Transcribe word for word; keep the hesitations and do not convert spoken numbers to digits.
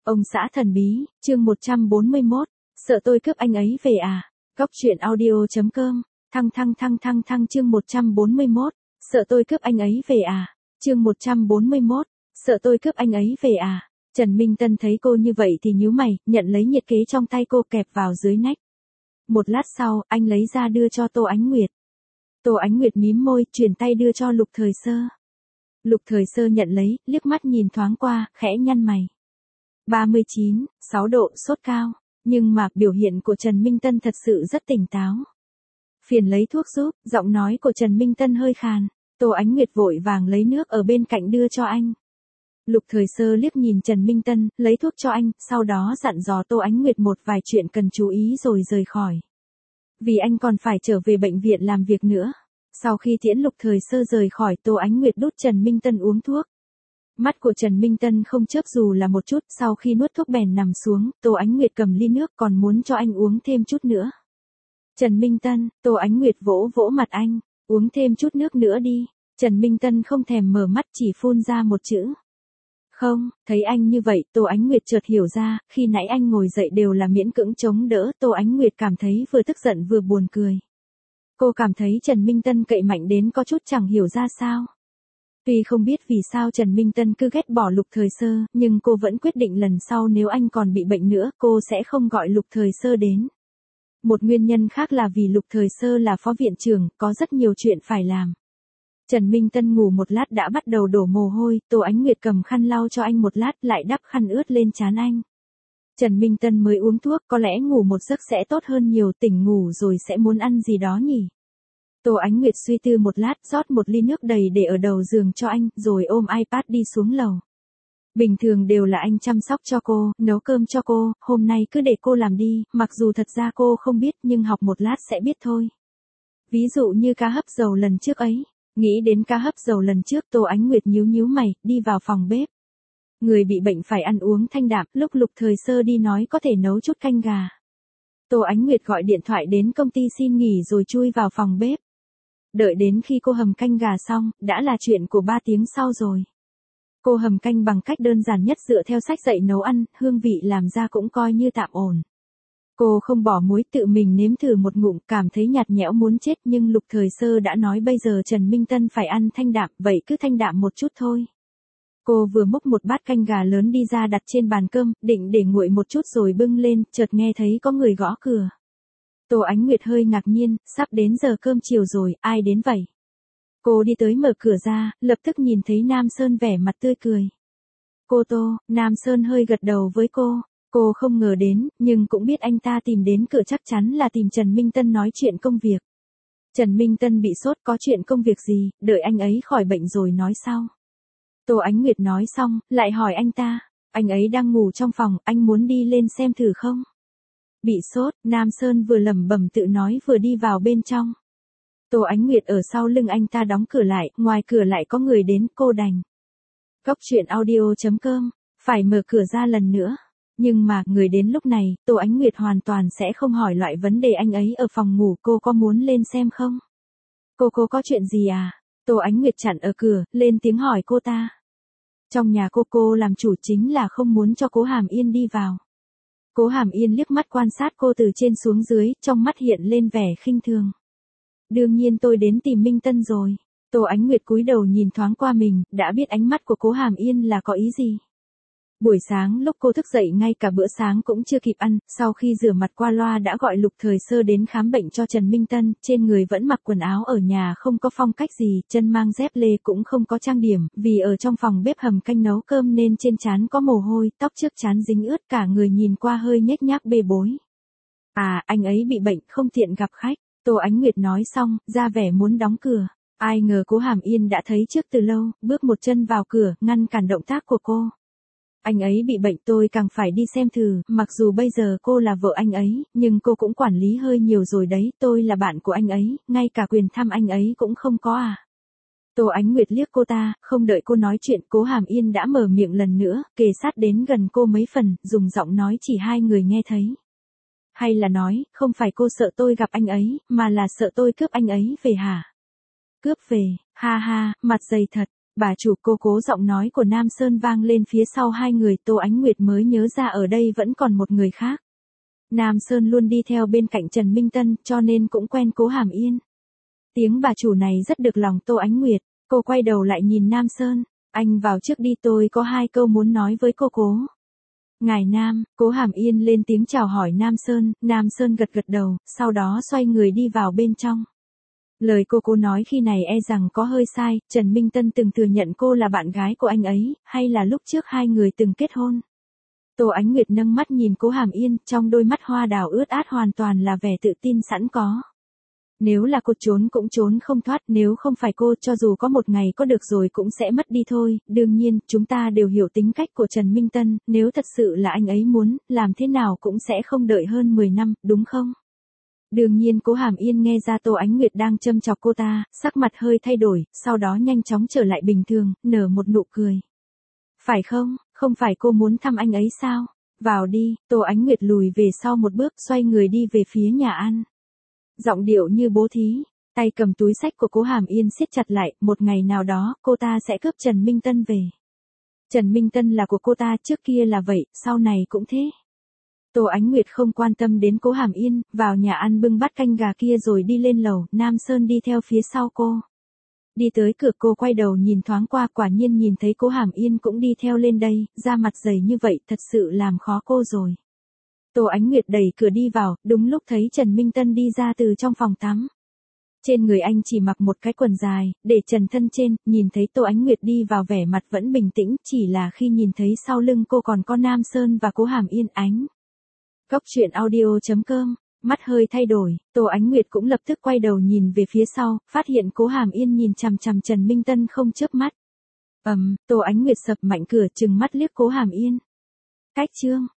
Ông xã thần bí, chương một trăm bốn mươi mốt, sợ tôi cướp anh ấy về à? Góc truyện audio.com, thăng thăng thăng thăng thăng chương một trăm bốn mươi mốt, sợ tôi cướp anh ấy về à? Chương một trăm bốn mươi mốt, sợ tôi cướp anh ấy về à? Trần Minh Tân thấy cô như vậy thì nhíu mày, nhận lấy nhiệt kế trong tay cô kẹp vào dưới nách. Một lát sau, anh lấy ra đưa cho Tô Ánh Nguyệt. Tô Ánh Nguyệt mím môi, chuyển tay đưa cho Lục Thời Sơ. Lục Thời Sơ nhận lấy, liếc mắt nhìn thoáng qua, khẽ nhăn mày. ba mươi chín, sáu độ, sốt cao. Nhưng mà, biểu hiện của Trần Minh Tân thật sự rất tỉnh táo. Phiền lấy thuốc giúp, giọng nói của Trần Minh Tân hơi khàn. Tô Ánh Nguyệt vội vàng lấy nước ở bên cạnh đưa cho anh. Lục Thời Sơ liếc nhìn Trần Minh Tân, lấy thuốc cho anh, sau đó dặn dò Tô Ánh Nguyệt một vài chuyện cần chú ý rồi rời khỏi. Vì anh còn phải trở về bệnh viện làm việc nữa. Sau khi tiễn Lục Thời Sơ rời khỏi, Tô Ánh Nguyệt đút Trần Minh Tân uống thuốc. Mắt của Trần Minh Tân không chớp dù là một chút, sau khi nuốt thuốc bèn nằm xuống, Tô Ánh Nguyệt cầm ly nước còn muốn cho anh uống thêm chút nữa. Trần Minh Tân, Tô Ánh Nguyệt vỗ vỗ mặt anh, uống thêm chút nước nữa đi. Trần Minh Tân không thèm mở mắt, chỉ phun ra một chữ. Không, thấy anh như vậy, Tô Ánh Nguyệt chợt hiểu ra, khi nãy anh ngồi dậy đều là miễn cưỡng chống đỡ, Tô Ánh Nguyệt cảm thấy vừa tức giận vừa buồn cười. Cô cảm thấy Trần Minh Tân cậy mạnh đến có chút chẳng hiểu ra sao. Tuy không biết vì sao Trần Minh Tân cứ ghét bỏ Lục Thời Sơ, nhưng cô vẫn quyết định lần sau nếu anh còn bị bệnh nữa, cô sẽ không gọi Lục Thời Sơ đến. Một nguyên nhân khác là vì Lục Thời Sơ là phó viện trưởng, có rất nhiều chuyện phải làm. Trần Minh Tân ngủ một lát đã bắt đầu đổ mồ hôi, Tô Ánh Nguyệt cầm khăn lau cho anh một lát lại đắp khăn ướt lên trán anh. Trần Minh Tân mới uống thuốc, có lẽ ngủ một giấc sẽ tốt hơn nhiều, tỉnh ngủ rồi sẽ muốn ăn gì đó nhỉ. Tô Ánh Nguyệt suy tư một lát, rót một ly nước đầy để ở đầu giường cho anh, rồi ôm iPad đi xuống lầu. Bình thường đều là anh chăm sóc cho cô, nấu cơm cho cô, hôm nay cứ để cô làm đi, mặc dù thật ra cô không biết nhưng học một lát sẽ biết thôi. Ví dụ như cá hấp dầu lần trước ấy. Nghĩ đến cá hấp dầu lần trước, Tô Ánh Nguyệt nhíu nhíu mày, đi vào phòng bếp. Người bị bệnh phải ăn uống thanh đạm, lúc Lục Thời Sơ đi nói có thể nấu chút canh gà. Tô Ánh Nguyệt gọi điện thoại đến công ty xin nghỉ rồi chui vào phòng bếp. Đợi đến khi cô hầm canh gà xong, đã là chuyện của ba tiếng sau rồi. Cô hầm canh bằng cách đơn giản nhất dựa theo sách dạy nấu ăn, hương vị làm ra cũng coi như tạm ổn. Cô không bỏ muối, tự mình nếm thử một ngụm, cảm thấy nhạt nhẽo muốn chết, nhưng Lục Thời Sơ đã nói bây giờ Trần Minh Tân phải ăn thanh đạm, vậy cứ thanh đạm một chút thôi. Cô vừa múc một bát canh gà lớn đi ra đặt trên bàn cơm, định để nguội một chút rồi bưng lên, chợt nghe thấy có người gõ cửa. Tô Ánh Nguyệt hơi ngạc nhiên, sắp đến giờ cơm chiều rồi, ai đến vậy? Cô đi tới mở cửa ra, lập tức nhìn thấy Nam Sơn vẻ mặt tươi cười. Cô Tô, Nam Sơn hơi gật đầu với cô. Cô không ngờ đến, nhưng cũng biết anh ta tìm đến cửa chắc chắn là tìm Trần Minh Tân nói chuyện công việc. Trần Minh Tân bị sốt, có chuyện công việc gì, đợi anh ấy khỏi bệnh rồi nói sau. Tô Ánh Nguyệt nói xong, lại hỏi anh ta, anh ấy đang ngủ trong phòng, anh muốn đi lên xem thử không? Bị sốt, Nam Sơn vừa lẩm bẩm tự nói vừa đi vào bên trong. Tô Ánh Nguyệt ở sau lưng anh ta đóng cửa lại, ngoài cửa lại có người đến, cô đành. Góc truyện audio.com, phải mở cửa ra lần nữa. Nhưng mà, người đến lúc này, Tô Ánh Nguyệt hoàn toàn sẽ không hỏi loại vấn đề anh ấy ở phòng ngủ, cô có muốn lên xem không? Cô cô có chuyện gì à? Tô Ánh Nguyệt chặn ở cửa, lên tiếng hỏi cô ta. Trong nhà cô cô làm chủ chính là không muốn cho Cố Hàm Yên đi vào. Cố Hàm Yên liếc mắt quan sát cô từ trên xuống dưới, trong mắt hiện lên vẻ khinh thường. Đương nhiên tôi đến tìm Minh Tân rồi. Tô Ánh Nguyệt cúi đầu nhìn thoáng qua mình, đã biết ánh mắt của Cố Hàm Yên là có ý gì. Buổi sáng lúc cô thức dậy ngay cả bữa sáng cũng chưa kịp ăn, sau khi rửa mặt qua loa đã gọi Lục Thời Sơ đến khám bệnh cho Trần Minh Tân, trên người vẫn mặc quần áo ở nhà không có phong cách gì, chân mang dép lê cũng không có trang điểm, vì ở trong phòng bếp hầm canh nấu cơm nên trên trán có mồ hôi, tóc trước trán dính ướt, cả người nhìn qua hơi nhếch nhác bê bối. À, anh ấy bị bệnh, không tiện gặp khách. Tô Ánh Nguyệt nói xong, ra vẻ muốn đóng cửa. Ai ngờ Cố Hàm Yên đã thấy trước từ lâu, bước một chân vào cửa, ngăn cản động tác của cô. Anh ấy bị bệnh, tôi càng phải đi xem thử, mặc dù bây giờ cô là vợ anh ấy, nhưng cô cũng quản lý hơi nhiều rồi đấy, tôi là bạn của anh ấy, ngay cả quyền thăm anh ấy cũng không có à. Tô Ánh Nguyệt liếc cô ta, không đợi cô nói chuyện, Cố Hàm Yên đã mở miệng lần nữa, kề sát đến gần cô mấy phần, dùng giọng nói chỉ hai người nghe thấy. Hay là nói, không phải cô sợ tôi gặp anh ấy, mà là sợ tôi cướp anh ấy về hả? Cướp về, ha ha, mặt dày thật. Bà chủ, cô Cố, giọng nói của Nam Sơn vang lên phía sau hai người, Tô Ánh Nguyệt mới nhớ ra ở đây vẫn còn một người khác. Nam Sơn luôn đi theo bên cạnh Trần Minh Tân, cho nên cũng quen Cố Hàm Yên. Tiếng bà chủ này rất được lòng Tô Ánh Nguyệt, cô quay đầu lại nhìn Nam Sơn, anh vào trước đi, tôi có hai câu muốn nói với cô Cố. Ngài Nam, Cố Hàm Yên lên tiếng chào hỏi Nam Sơn, Nam Sơn gật gật đầu, sau đó xoay người đi vào bên trong. Lời cô Cố nói khi này e rằng có hơi sai, Trần Minh Tân từng thừa nhận cô là bạn gái của anh ấy, hay là lúc trước hai người từng kết hôn. Tô Ánh Nguyệt nâng mắt nhìn Cố Hàm Yên, trong đôi mắt hoa đào ướt át hoàn toàn là vẻ tự tin sẵn có. Nếu là cô trốn cũng trốn không thoát, nếu không phải cô, cho dù có một ngày có được rồi cũng sẽ mất đi thôi. Đương nhiên, chúng ta đều hiểu tính cách của Trần Minh Tân, nếu thật sự là anh ấy muốn, làm thế nào cũng sẽ không đợi hơn mười năm, đúng không? Đương nhiên Cố Hàm Yên nghe ra Tô Ánh Nguyệt đang châm chọc cô ta, sắc mặt hơi thay đổi, sau đó nhanh chóng trở lại bình thường, nở một nụ cười. Phải không, không phải cô muốn thăm anh ấy sao? Vào đi, Tô Ánh Nguyệt lùi về sau một bước, xoay người đi về phía nhà ăn. Giọng điệu như bố thí, tay cầm túi xách của Cố Hàm Yên siết chặt lại, một ngày nào đó, cô ta sẽ cướp Trần Minh Tân về. Trần Minh Tân là của cô ta, trước kia là vậy, sau này cũng thế. Tô Ánh Nguyệt không quan tâm đến Cố Hàm Yên, vào nhà ăn bưng bát canh gà kia rồi đi lên lầu, Nam Sơn đi theo phía sau cô. Đi tới cửa, cô quay đầu nhìn thoáng qua, quả nhiên nhìn thấy Cố Hàm Yên cũng đi theo lên đây, da mặt dày như vậy thật sự làm khó cô rồi. Tô Ánh Nguyệt đẩy cửa đi vào, đúng lúc thấy Trần Minh Tân đi ra từ trong phòng tắm. Trên người anh chỉ mặc một cái quần dài, để trần thân trên, nhìn thấy Tô Ánh Nguyệt đi vào vẻ mặt vẫn bình tĩnh, chỉ là khi nhìn thấy sau lưng cô còn có Nam Sơn và Cố Hàm Yên ánh. Góc truyện audio chấm com, mắt hơi thay đổi, Tô Ánh Nguyệt cũng lập tức quay đầu nhìn về phía sau, phát hiện Cố Hàm Yên nhìn chằm chằm Trần Minh Tân không chớp mắt. Ầm, um, Tô Ánh Nguyệt sập mạnh cửa, trừng mắt liếc Cố Hàm Yên. Cách chương